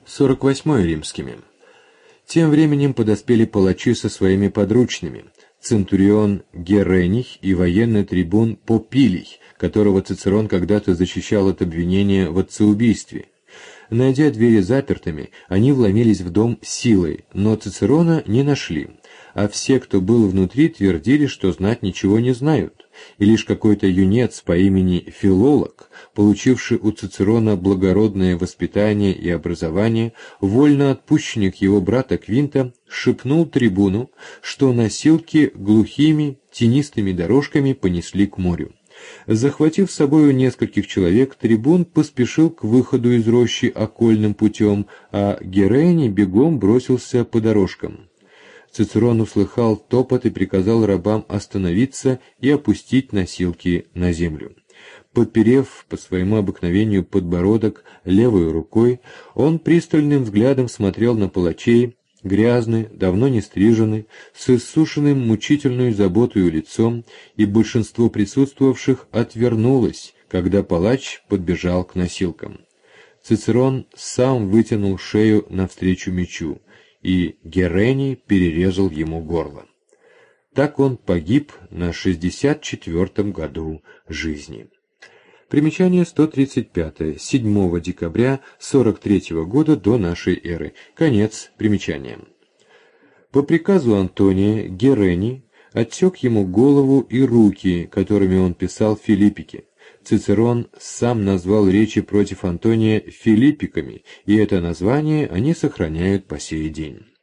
48 римскими. Тем временем подоспели палачи со своими подручными, центурион Герений и военный трибун Попилий, которого Цицерон когда-то защищал от обвинения в отцеубийстве. Найдя двери запертыми, они вломились в дом силой, но Цицерона не нашли, а все, кто был внутри, твердили, что знать ничего не знают, и лишь какой-то юнец по имени Филолог, получивший у Цицерона благородное воспитание и образование, вольноотпущенник его брата Квинта, шепнул трибуну, что носилки глухими тенистыми дорожками понесли к морю. Захватив с собою нескольких человек, трибун поспешил к выходу из рощи окольным путем, а Герений бегом бросился по дорожкам. Цицерон услыхал топот и приказал рабам остановиться и опустить носилки на землю. Подперев по своему обыкновению подбородок левой рукой, он пристальным взглядом смотрел на палачей, грязный, давно не стриженный, с иссушенным мучительную заботою лицом, и большинство присутствовавших отвернулось, когда палач подбежал к носилкам. Цицерон сам вытянул шею навстречу мечу, и Герений перерезал ему горло. Так он погиб на 64-м году жизни. Примечание 135. 7 декабря 43 года до нашей эры. Конец примечания. По приказу Антония Герений отсек ему голову и руки, которыми он писал Филиппике. Цицерон сам назвал речи против Антония Филиппиками, и это название они сохраняют по сей день.